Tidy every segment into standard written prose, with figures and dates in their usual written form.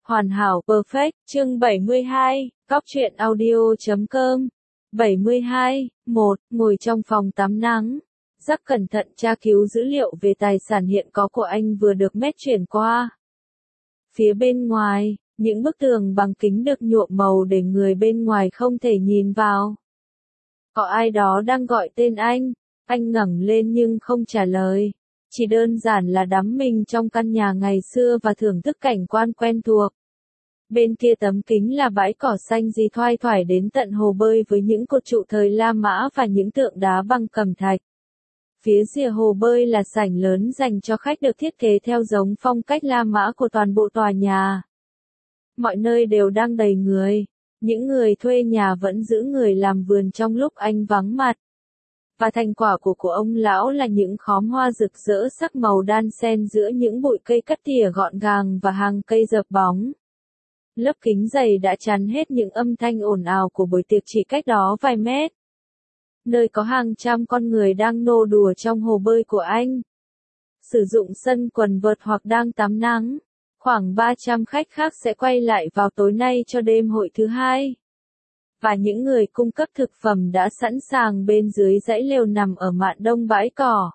Hoàn hảo perfect, chương 72, Cóc truyện audio.com. 72, 1, ngồi trong phòng tắm nắng. Jack cẩn thận tra cứu dữ liệu về tài sản hiện có của anh vừa được Matt chuyển qua. Phía bên ngoài, những bức tường bằng kính được nhuộm màu để người bên ngoài không thể nhìn vào. Có ai đó đang gọi tên anh ngẩng lên nhưng không trả lời. Chỉ đơn giản là đắm mình trong căn nhà ngày xưa và thưởng thức cảnh quan quen thuộc. Bên kia tấm kính là bãi cỏ xanh gì thoai thoải đến tận hồ bơi với những cột trụ thời La Mã và những tượng đá bằng cẩm thạch. Phía rìa hồ bơi là sảnh lớn dành cho khách được thiết kế theo giống phong cách La Mã của toàn bộ tòa nhà. Mọi nơi đều đang đầy người. Những người thuê nhà vẫn giữ người làm vườn trong lúc anh vắng mặt. Và thành quả của ông lão là những khóm hoa rực rỡ sắc màu đan xen giữa những bụi cây cắt tỉa gọn gàng và hàng cây dợp bóng. Lớp kính dày đã chắn hết những âm thanh ồn ào của buổi tiệc chỉ cách đó vài mét. Nơi có hàng trăm con người đang nô đùa trong hồ bơi của anh. Sử dụng sân quần vợt hoặc đang tắm nắng. Khoảng 300 khách khác sẽ quay lại vào tối nay cho đêm hội thứ hai. Và những người cung cấp thực phẩm đã sẵn sàng bên dưới dãy lều nằm ở mạn đông bãi cỏ.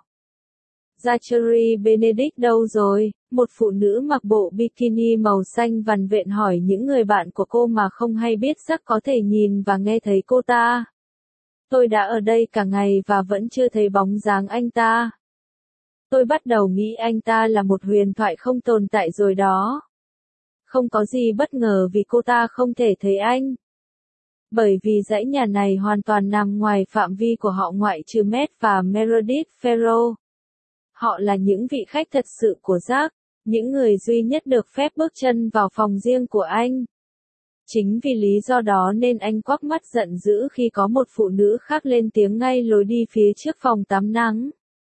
Zachary Benedict đâu rồi? Một phụ nữ mặc bộ bikini màu xanh vằn vện hỏi những người bạn của cô mà không hay biết Jack có thể nhìn và nghe thấy cô ta. Tôi đã ở đây cả ngày và vẫn chưa thấy bóng dáng anh ta. Tôi bắt đầu nghĩ anh ta là một huyền thoại không tồn tại rồi đó. Không có gì bất ngờ vì cô ta không thể thấy anh. Bởi vì dãy nhà này hoàn toàn nằm ngoài phạm vi của họ ngoại trừ Matt và Meredith Farrell. Họ là những vị khách thật sự của Jack, những người duy nhất được phép bước chân vào phòng riêng của anh. Chính vì lý do đó nên anh quắc mắt giận dữ khi có một phụ nữ khác lên tiếng ngay lối đi phía trước phòng tắm nắng.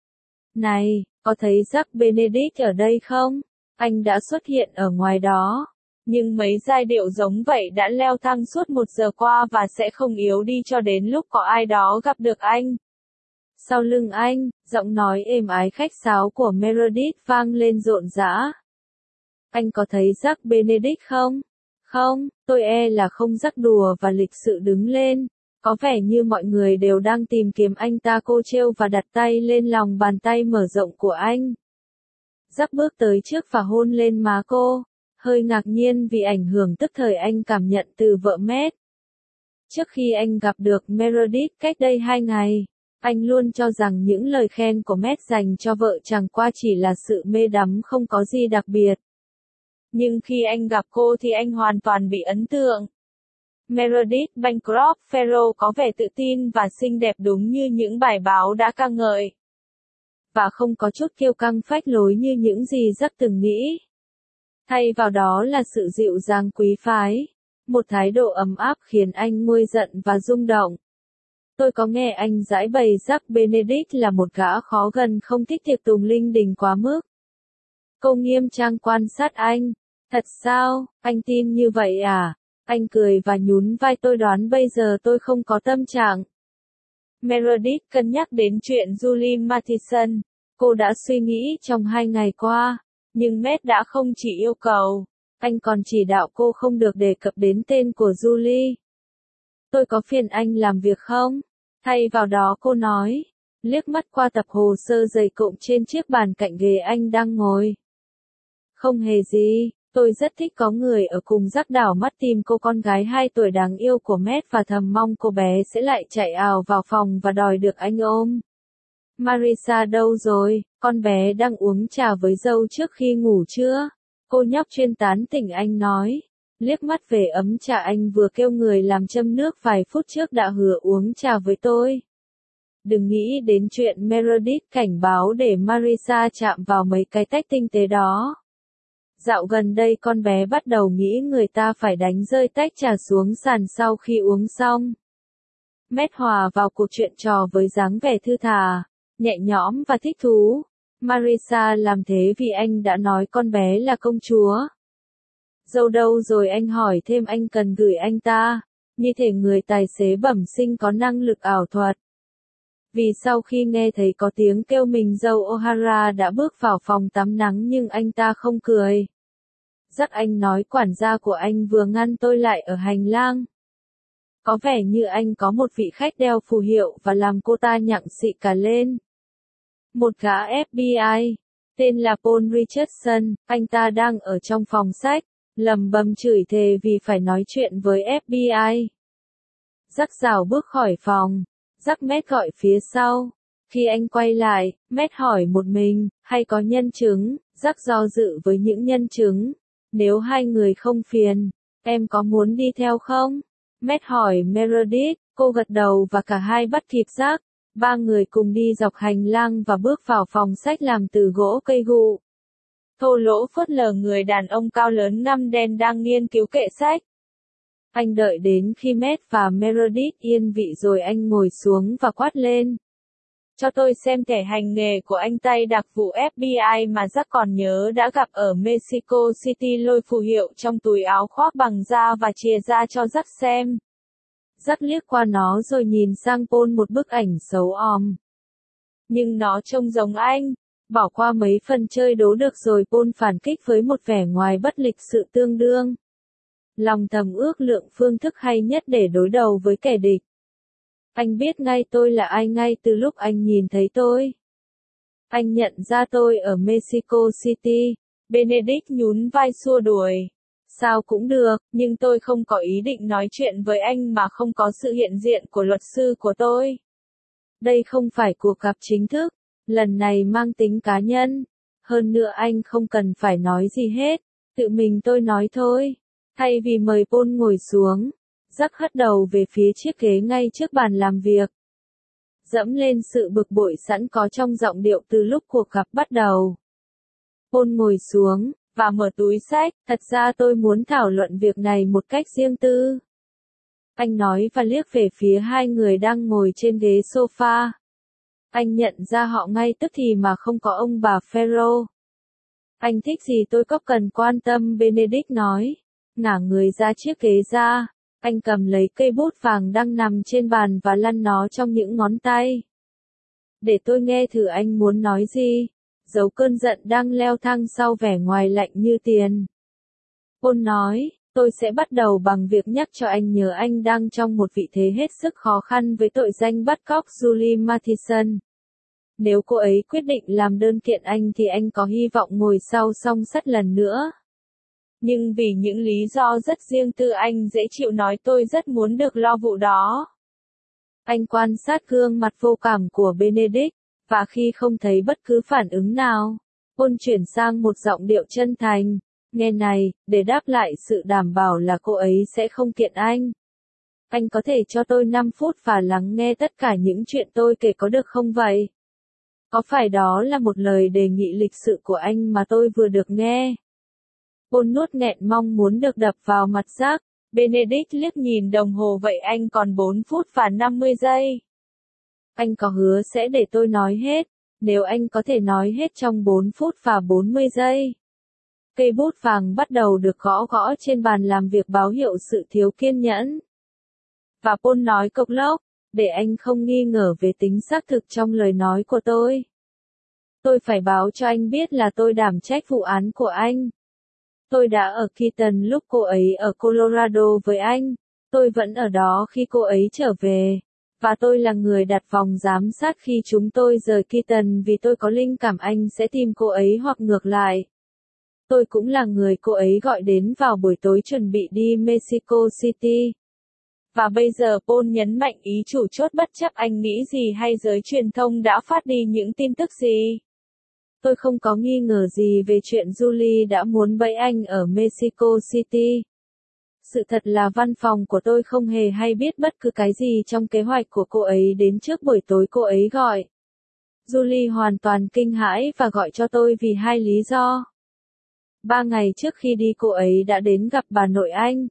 Này, có thấy Jack Benedict ở đây không? Anh đã xuất hiện ở ngoài đó. Nhưng mấy giai điệu giống vậy đã leo thang suốt 1 giờ qua và sẽ không yếu đi cho đến lúc có ai đó gặp được anh. Sau lưng anh, giọng nói êm ái khách sáo của Meredith vang lên rộn rã. Anh có thấy Jack Benedict không? Không, tôi là không. Jack đùa và lịch sự đứng lên. Có vẻ như mọi người đều đang tìm kiếm anh ta. Cô trêu và đặt tay lên lòng bàn tay mở rộng của anh. Jack bước tới trước và hôn lên má cô. Hơi ngạc nhiên vì ảnh hưởng tức thời anh cảm nhận từ vợ Matt. Trước khi anh gặp được Meredith cách đây 2 ngày, anh luôn cho rằng những lời khen của Matt dành cho vợ chẳng qua chỉ là sự mê đắm không có gì đặc biệt. Nhưng khi anh gặp cô thì anh hoàn toàn bị ấn tượng. Meredith Bancroft Farrell có vẻ tự tin và xinh đẹp đúng như những bài báo đã ca ngợi. Và không có chút kiêu căng phách lối như những gì Jack từng nghĩ. Thay vào đó là sự dịu dàng quý phái. Một thái độ ấm áp khiến anh nguôi giận và rung động. Tôi có nghe anh giải bày Jack Benedict là một gã khó gần không thích tiệc tùng linh đình quá mức. Cô nghiêm trang quan sát anh. Thật sao, anh tin như vậy à? Anh cười và nhún vai. Tôi đoán bây giờ tôi không có tâm trạng. Meredith cân nhắc đến chuyện Julie Mathison. Cô đã suy nghĩ trong 2 ngày qua. Nhưng Matt đã không chỉ yêu cầu. Anh còn chỉ đạo cô không được đề cập đến tên của Julie. Tôi có phiền anh làm việc không? Thay vào đó cô nói. Liếc mắt qua tập hồ sơ dày cộm trên chiếc bàn cạnh ghế anh đang ngồi. Không hề gì. Tôi rất thích có người ở cùng. Jack đảo mắt tìm cô con gái 2 tuổi đáng yêu của Matt và thầm mong cô bé sẽ lại chạy ào vào phòng và đòi được anh ôm. Marissa đâu rồi? Con bé đang uống trà với dâu trước khi ngủ chưa? Cô nhóc chuyên tán tỉnh anh nói. Liếc mắt về ấm trà anh vừa kêu người làm châm nước vài phút trước đã hứa uống trà với tôi. Đừng nghĩ đến chuyện Meredith cảnh báo để Marissa chạm vào mấy cái tách tinh tế đó. Dạo gần đây con bé bắt đầu nghĩ người ta phải đánh rơi tách trà xuống sàn sau khi uống xong. Matt hòa vào cuộc chuyện trò với dáng vẻ thư thả, nhẹ nhõm và thích thú. Marissa làm thế vì anh đã nói con bé là công chúa. Dâu đâu rồi? Anh hỏi thêm. Anh cần gửi anh ta. Như thể người tài xế bẩm sinh có năng lực ảo thuật. Vì sau khi nghe thấy có tiếng kêu mình dâu O'Hara đã bước vào phòng tắm nắng nhưng anh ta không cười. Jack anh nói quản gia của anh vừa ngăn tôi lại ở hành lang. Có vẻ như anh có một vị khách đeo phù hiệu và làm cô ta nhặng xị cả lên. Một gã FBI, tên là Paul Richardson, anh ta đang ở trong phòng sách, lầm bầm chửi thề vì phải nói chuyện với FBI. Jack rảo bước khỏi phòng. Jack Matt gọi phía sau. Khi anh quay lại, Matt hỏi một mình, hay có nhân chứng? Jack do dự với những nhân chứng. Nếu hai người không phiền, em có muốn đi theo không? Matt hỏi Meredith, cô gật đầu và cả hai bắt kịp Jack. Ba người cùng đi dọc hành lang và bước vào phòng sách làm từ gỗ cây gụ. Thô lỗ phớt lờ người đàn ông cao lớn ngăm đen đang nghiên cứu kệ sách. Anh đợi đến khi Matt và Meredith yên vị rồi anh ngồi xuống và quát lên. Cho tôi xem thẻ hành nghề của anh tay đặc vụ FBI mà Jack còn nhớ đã gặp ở Mexico City, lôi phù hiệu trong túi áo khoác bằng da và chìa ra cho Jack xem. Jack liếc qua nó rồi nhìn sang Paul một bức ảnh xấu òm. Nhưng nó trông giống anh. Bỏ qua mấy phần chơi đố được rồi Paul phản kích với một vẻ ngoài bất lịch sự tương đương. Lòng thầm ước lượng phương thức hay nhất để đối đầu với kẻ địch. Anh biết ngay tôi là ai ngay từ lúc anh nhìn thấy tôi. Anh nhận ra tôi ở Mexico City. Benedict nhún vai xua đuổi. Sao cũng được, nhưng tôi không có ý định nói chuyện với anh mà không có sự hiện diện của luật sư của tôi. Đây không phải cuộc gặp chính thức, lần này mang tính cá nhân. Hơn nữa anh không cần phải nói gì hết, tự mình tôi nói thôi. Thay vì mời Paul ngồi xuống, Jack hất đầu về phía chiếc ghế ngay trước bàn làm việc. Dẫm lên sự bực bội sẵn có trong giọng điệu từ lúc cuộc gặp bắt đầu. Paul ngồi xuống, và mở túi sách, thật ra tôi muốn thảo luận việc này một cách riêng tư. Anh nói và liếc về phía hai người đang ngồi trên ghế sofa. Anh nhận ra họ ngay tức thì mà không có ông bà Ferro. Anh thích gì tôi có cần quan tâm, Benedict nói. Ngả người ra chiếc ghế ra, anh cầm lấy cây bút vàng đang nằm trên bàn và lăn nó trong những ngón tay. Để tôi nghe thử anh muốn nói gì. Giấu cơn giận đang leo thang sau vẻ ngoài lạnh như tiền. Paul nói, tôi sẽ bắt đầu bằng việc nhắc cho anh nhớ anh đang trong một vị thế hết sức khó khăn với tội danh bắt cóc Julie Mathison. Nếu cô ấy quyết định làm đơn kiện anh thì anh có hy vọng ngồi sau song sắt lần nữa. Nhưng vì những lý do rất riêng tư anh dễ chịu nói tôi rất muốn được lo vụ đó. Anh quan sát gương mặt vô cảm của Benedict, và khi không thấy bất cứ phản ứng nào, Paul chuyển sang một giọng điệu chân thành. Nghe này, để đáp lại sự đảm bảo là cô ấy sẽ không kiện anh. Anh có thể cho tôi 5 phút và lắng nghe tất cả những chuyện tôi kể có được không vậy? Có phải đó là một lời đề nghị lịch sự của anh mà tôi vừa được nghe? Paul nuốt nghẹn mong muốn được đập vào mặt Jack. Benedict liếc nhìn đồng hồ vậy anh còn 4 phút và 50 giây. Anh có hứa sẽ để tôi nói hết, nếu anh có thể nói hết trong 4 phút và 40 giây. Cây bút vàng bắt đầu được gõ gõ trên bàn làm việc báo hiệu sự thiếu kiên nhẫn. Và Paul nói cộc lốc, để anh không nghi ngờ về tính xác thực trong lời nói của tôi. Tôi phải báo cho anh biết là tôi đảm trách vụ án của anh. Tôi đã ở Keaton lúc cô ấy ở Colorado với anh. Tôi vẫn ở đó khi cô ấy trở về. Và tôi là người đặt vòng giám sát khi chúng tôi rời Keaton vì tôi có linh cảm anh sẽ tìm cô ấy hoặc ngược lại. Tôi cũng là người cô ấy gọi đến vào buổi tối chuẩn bị đi Mexico City. Và bây giờ Paul nhấn mạnh ý chủ chốt bất chấp anh nghĩ gì hay giới truyền thông đã phát đi những tin tức gì. Tôi không có nghi ngờ gì về chuyện Julie đã muốn bẫy anh ở Mexico City. Sự thật là văn phòng của tôi không hề hay biết bất cứ cái gì trong kế hoạch của cô ấy đến trước buổi tối cô ấy gọi. Julie hoàn toàn kinh hãi và gọi cho tôi vì hai lý do. 3 ngày trước khi đi cô ấy đã đến gặp bà nội anh.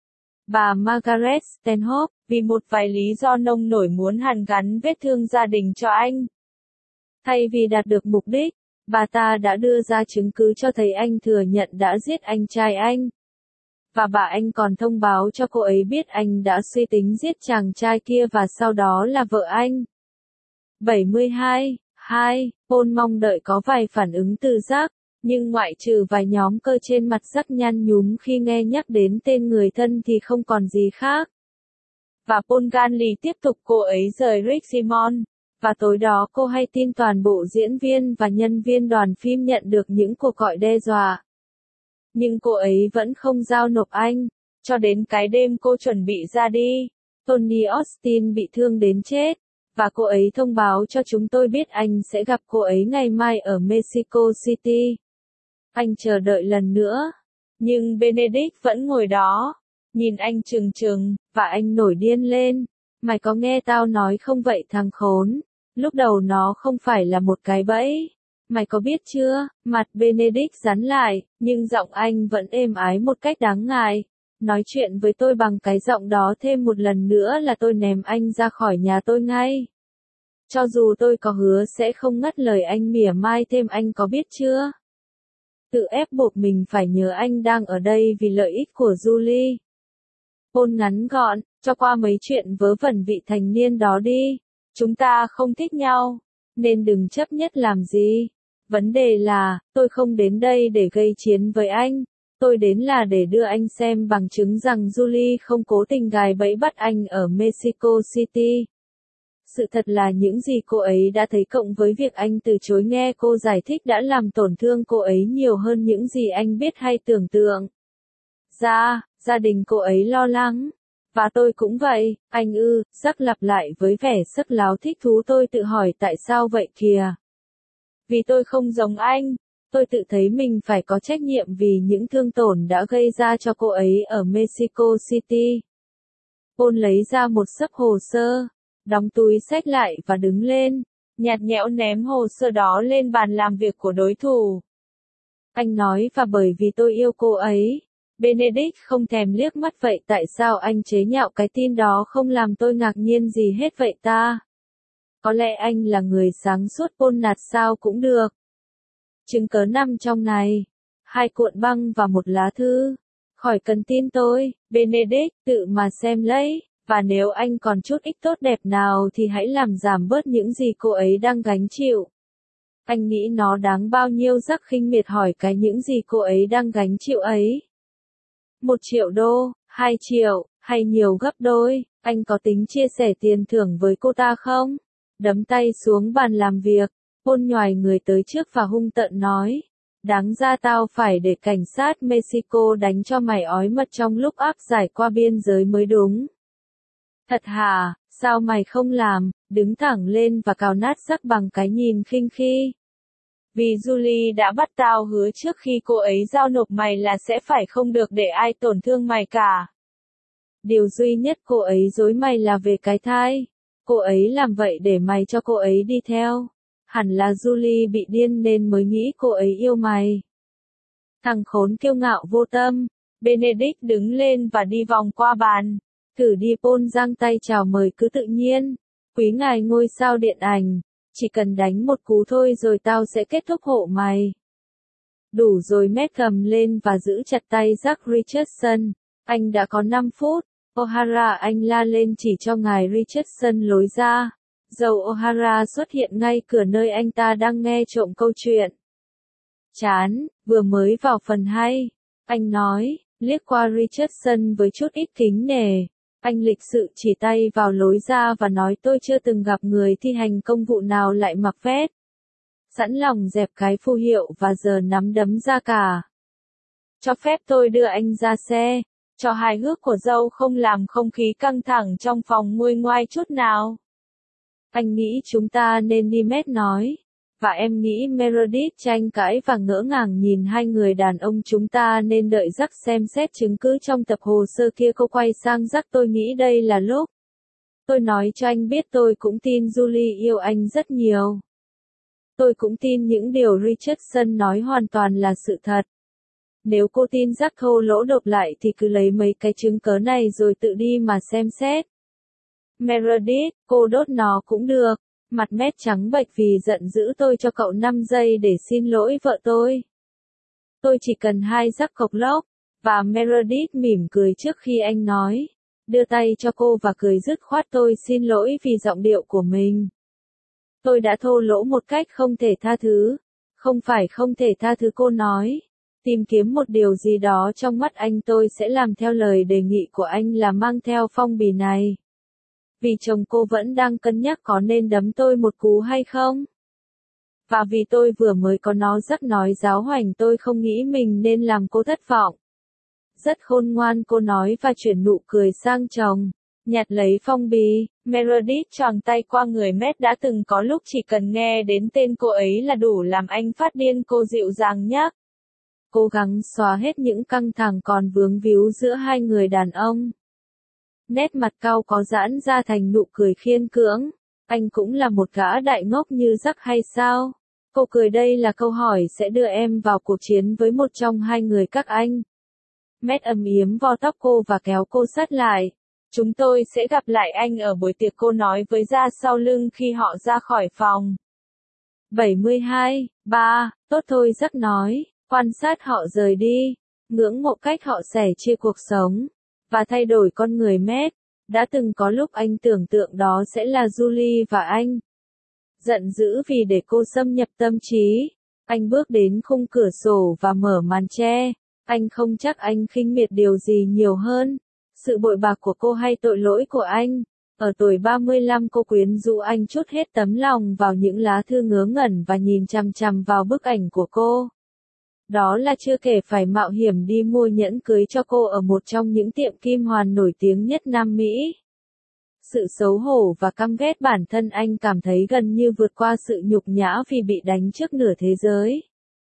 Bà Margaret Stanhope, vì một vài lý do nông nổi muốn hàn gắn vết thương gia đình cho anh. Thay vì đạt được mục đích, bà ta đã đưa ra chứng cứ cho thấy anh thừa nhận đã giết anh trai anh. Và bà anh còn thông báo cho cô ấy biết anh đã suy tính giết chàng trai kia và sau đó là vợ anh. 72. Paul mong đợi có vài phản ứng từ Jack, Nhưng ngoại trừ vài nhóm cơ trên mặt Jack nhăn nhúm khi nghe nhắc đến tên người thân thì không còn gì khác. Và Paul Ganley tiếp tục cô ấy rời Richmond. Và tối đó cô hay tin toàn bộ diễn viên và nhân viên đoàn phim nhận được những cuộc gọi đe dọa. Nhưng cô ấy vẫn không giao nộp anh. Cho đến cái đêm cô chuẩn bị ra đi, Tony Austin bị thương đến chết. Và cô ấy thông báo cho chúng tôi biết anh sẽ gặp cô ấy ngày mai ở Mexico City. Anh chờ đợi lần nữa. Nhưng Benedict vẫn ngồi đó. Nhìn anh trừng trừng, và anh nổi điên lên. Mày có nghe tao nói không vậy thằng khốn? Lúc đầu nó không phải là một cái bẫy. Mày có biết chưa? Mặt Benedict rắn lại, nhưng giọng anh vẫn êm ái một cách đáng ngại. Nói chuyện với tôi bằng cái giọng đó thêm một lần nữa là tôi ném anh ra khỏi nhà tôi ngay. Cho dù tôi có hứa sẽ không ngắt lời anh mỉa mai thêm, anh có biết chưa? Tự ép buộc mình phải nhớ anh đang ở đây vì lợi ích của Julie. Paul ngắn gọn, cho qua mấy chuyện vớ vẩn vị thành niên đó đi. Chúng ta không thích nhau, nên đừng chấp nhất làm gì. Vấn đề là, tôi không đến đây để gây chiến với anh. Tôi đến là để đưa anh xem bằng chứng rằng Julie không cố tình gài bẫy bắt anh ở Mexico City. Sự thật là những gì cô ấy đã thấy cộng với việc anh từ chối nghe cô giải thích đã làm tổn thương cô ấy nhiều hơn những gì anh biết hay tưởng tượng. Gia đình cô ấy lo lắng. Và tôi cũng vậy, anh ư, Jack lặp lại với vẻ sức láo thích thú. Tôi tự hỏi tại sao vậy kìa. Vì tôi không giống anh. Tôi tự thấy mình phải có trách nhiệm vì những thương tổn đã gây ra cho cô ấy ở Mexico City. Paul lấy ra một xấp hồ sơ, đóng túi xách lại và đứng lên, nhạt nhẽo ném hồ sơ đó lên bàn làm việc của đối thủ. Anh nói và bởi vì tôi yêu cô ấy. Benedict không thèm liếc mắt. Vậy tại sao anh chế nhạo cái tin đó không làm tôi ngạc nhiên gì hết vậy ta? Có lẽ anh là người sáng suốt. Paul nạt sao cũng được. Chứng cớ nằm trong này. 2 cuộn băng và một lá thư. Khỏi cần tin tôi, Benedict, tự mà xem lấy. Và nếu anh còn chút ích tốt đẹp nào thì hãy làm giảm bớt những gì cô ấy đang gánh chịu. Anh nghĩ nó đáng bao nhiêu? Jack khinh miệt hỏi. Cái những gì cô ấy đang gánh chịu ấy. 1 triệu đô, 2 triệu, hay nhiều gấp đôi, anh có tính chia sẻ tiền thưởng với cô ta không? Đấm tay xuống bàn làm việc, Paul nhoài người tới trước và hung tợn nói. Đáng ra tao phải để cảnh sát Mexico đánh cho mày ói mật trong lúc áp giải qua biên giới mới đúng. Thật hả, sao mày không làm, đứng thẳng lên và cào nát Jack bằng cái nhìn khinh khi. Vì Julie đã bắt tao hứa trước khi cô ấy giao nộp mày là sẽ phải không được để ai tổn thương mày cả. Điều duy nhất cô ấy dối mày là về cái thai. Cô ấy làm vậy để mày cho cô ấy đi theo. Hẳn là Julie bị điên nên mới nghĩ cô ấy yêu mày. Thằng khốn kiêu ngạo vô tâm. Benedict đứng lên và đi vòng qua bàn. Thử đi. Paul giang tay chào mời. Cứ tự nhiên. Quý ngài ngôi sao điện ảnh. Chỉ cần đánh một cú thôi rồi tao sẽ kết thúc hộ mày. Đủ rồi. Matt cầm lên và giữ chặt tay Jack Richardson. Anh đã có 5 phút. O'Hara, anh la lên chỉ cho ngài Richardson lối ra. Dầu O'Hara xuất hiện ngay cửa nơi anh ta đang nghe trộm câu chuyện. Chán, vừa mới vào phần hay. Anh nói, liếc qua Richardson với chút ít kính nể. Anh lịch sự chỉ tay vào lối ra và nói tôi chưa từng gặp người thi hành công vụ nào lại mặc vest. Sẵn lòng dẹp cái phù hiệu và giờ nắm đấm ra cả. Cho phép tôi đưa anh ra xe. Cho hài hước của dâu không làm không khí căng thẳng trong phòng nguôi ngoai chút nào. Anh nghĩ chúng ta nên đi. Matt nói. Và em nghĩ Meredith tranh cãi và ngỡ ngàng nhìn hai người đàn ông. Chúng ta nên đợi Jack xem xét chứng cứ trong tập hồ sơ kia. Cô quay sang Jack. Tôi nghĩ đây là lúc. Tôi nói cho anh biết tôi cũng tin Julie yêu anh rất nhiều. Tôi cũng tin những điều Richardson nói hoàn toàn là sự thật. Nếu cô tin Jack thô lỗ đột lại thì cứ lấy mấy cái chứng cớ này rồi tự đi mà xem xét. Meredith, cô đốt nó cũng được. Mặt Matt trắng bệch vì giận dữ. Tôi cho cậu 5 giây để xin lỗi vợ tôi. Tôi chỉ cần 2 Jack cộc lốc. Và Meredith mỉm cười trước khi anh nói. Đưa tay cho cô và cười dứt khoát. Tôi xin lỗi vì giọng điệu của mình. Tôi đã thô lỗ một cách không thể tha thứ. Không phải không thể tha thứ, cô nói. Tìm kiếm một điều gì đó trong mắt anh, tôi sẽ làm theo lời đề nghị của anh là mang theo phong bì này. Vì chồng cô vẫn đang cân nhắc có nên đấm tôi một cú hay không. Và vì tôi vừa mới có nó rắc nói giáo hoành, tôi không nghĩ mình nên làm cô thất vọng. Rất khôn ngoan, cô nói và chuyển nụ cười sang chồng. Nhặt lấy phong bì, Meredith choàng tay qua người Matt. Đã từng có lúc chỉ cần nghe đến tên cô ấy là đủ làm anh phát điên, cô dịu dàng nhắc. Cố gắng xóa hết những căng thẳng còn vướng víu giữa hai người đàn ông. Nét mặt cau có giãn ra thành nụ cười khiên cưỡng. Anh cũng là một gã đại ngốc như Jack hay sao? Cô cười, đây là câu hỏi sẽ đưa em vào cuộc chiến với một trong hai người các anh. Matt ấm yếm vo tóc cô và kéo cô sát lại. Chúng tôi sẽ gặp lại anh ở buổi tiệc, cô nói với ra sau lưng khi họ ra khỏi phòng. 72, 3, tốt thôi, Jack nói, quan sát họ rời đi, ngưỡng mộ cách họ sẻ chia cuộc sống, và thay đổi con người Matt. Đã từng có lúc anh tưởng tượng đó sẽ là Julie và anh. Giận dữ vì để cô xâm nhập tâm trí, anh bước đến khung cửa sổ và mở màn che. Anh không chắc anh khinh miệt điều gì nhiều hơn, sự bội bạc của cô hay tội lỗi của anh. Ở tuổi 35, cô quyến rũ anh, trút hết tấm lòng vào những lá thư ngớ ngẩn và nhìn chằm chằm vào bức ảnh của cô. Đó là chưa kể phải mạo hiểm đi mua nhẫn cưới cho cô ở một trong những tiệm kim hoàn nổi tiếng nhất Nam Mỹ. Sự xấu hổ và căm ghét bản thân anh cảm thấy gần như vượt qua sự nhục nhã vì bị đánh trước nửa thế giới.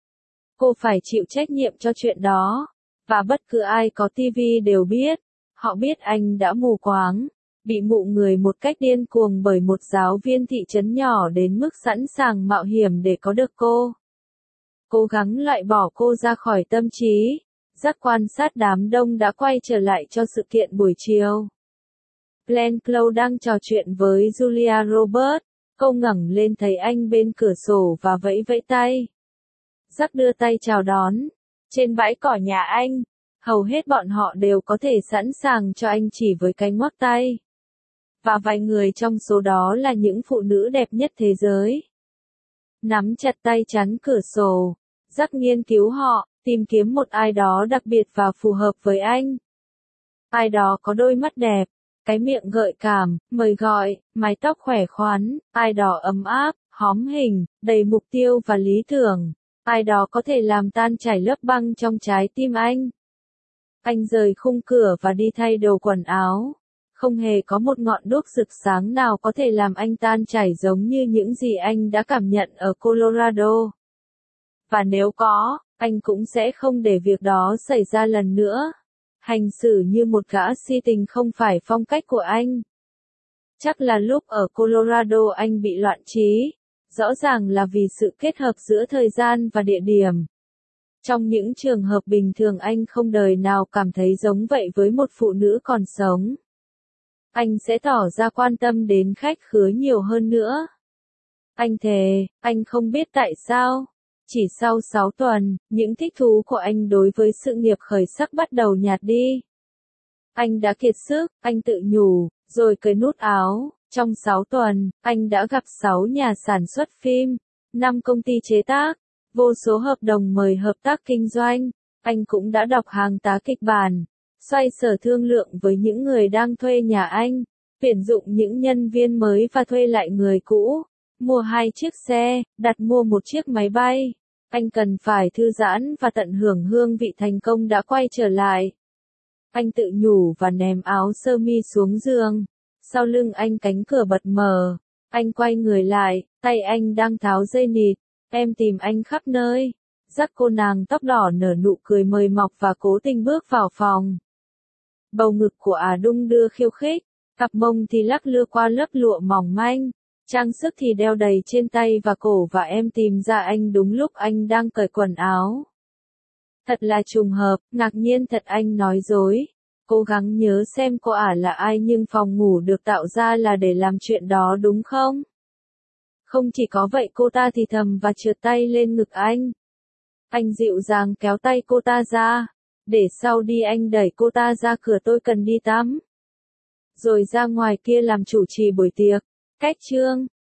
Cô phải chịu trách nhiệm cho chuyện đó, và bất cứ ai có tivi đều biết. Họ biết anh đã mù quáng, bị mụ người một cách điên cuồng bởi một giáo viên thị trấn nhỏ đến mức sẵn sàng mạo hiểm để có được cô. Cố gắng loại bỏ cô ra khỏi tâm trí. Giác quan sát đám đông đã quay trở lại cho sự kiện buổi chiều. Glenn Close đang trò chuyện với Julia Roberts. Cô ngẩng lên thấy anh bên cửa sổ và vẫy vẫy tay. Jack đưa tay chào đón. Trên bãi cỏ nhà anh, hầu hết bọn họ đều có thể sẵn sàng cho anh chỉ với cái ngoắc tay. Và vài người trong số đó là những phụ nữ đẹp nhất thế giới. Nắm chặt tay chắn cửa sổ, Jack nghiên cứu họ, tìm kiếm một ai đó đặc biệt và phù hợp với anh. Ai đó có đôi mắt đẹp, cái miệng gợi cảm, mời gọi, mái tóc khỏe khoắn, ai đó ấm áp, hóm hình, đầy mục tiêu và lý tưởng. Ai đó có thể làm tan chảy lớp băng trong trái tim anh. Anh rời khung cửa và đi thay đồ quần áo. Không hề có một ngọn đuốc rực sáng nào có thể làm anh tan chảy giống như những gì anh đã cảm nhận ở Colorado. Và nếu có, anh cũng sẽ không để việc đó xảy ra lần nữa. Hành xử như một gã si tình không phải phong cách của anh. Chắc là lúc ở Colorado anh bị loạn trí. Rõ ràng là vì sự kết hợp giữa thời gian và địa điểm. Trong những trường hợp bình thường anh không đời nào cảm thấy giống vậy với một phụ nữ còn sống. Anh sẽ tỏ ra quan tâm đến khách khứa nhiều hơn nữa. Anh thề, anh không biết tại sao. Chỉ sau 6 tuần, những thích thú của anh đối với sự nghiệp khởi sắc bắt đầu nhạt đi. Anh đã kiệt sức, anh tự nhủ, rồi cởi nút áo. Trong 6 tuần, anh đã gặp 6 nhà sản xuất phim, 5 công ty chế tác, vô số hợp đồng mời hợp tác kinh doanh. Anh cũng đã đọc hàng tá kịch bản, xoay sở thương lượng với những người đang thuê nhà anh, tuyển dụng những nhân viên mới và thuê lại người cũ, mua 2 chiếc xe, đặt mua một chiếc máy bay. Anh cần phải thư giãn và tận hưởng hương vị thành công đã quay trở lại. Anh tự nhủ và ném áo sơ mi xuống giường. Sau lưng anh cánh cửa bật mở. Anh quay người lại, tay anh đang tháo dây nịt. Em tìm anh khắp nơi. Jack, cô nàng tóc đỏ nở nụ cười mời mọc và cố tình bước vào phòng. Bầu ngực của đung đưa khiêu khích, cặp mông thì lắc lư qua lớp lụa mỏng manh. Trang sức thì đeo đầy trên tay và cổ, và em tìm ra anh đúng lúc anh đang cởi quần áo. Thật là trùng hợp, ngạc nhiên thật, anh nói dối. Cố gắng nhớ xem cô là ai, nhưng phòng ngủ được tạo ra là để làm chuyện đó đúng không? Không chỉ có vậy, cô ta thì thầm và trượt tay lên ngực anh. Anh dịu dàng kéo tay cô ta ra. Để sau đi, anh đẩy cô ta ra cửa, tôi cần đi tắm. Rồi ra ngoài kia làm chủ trì buổi tiệc. Cách chương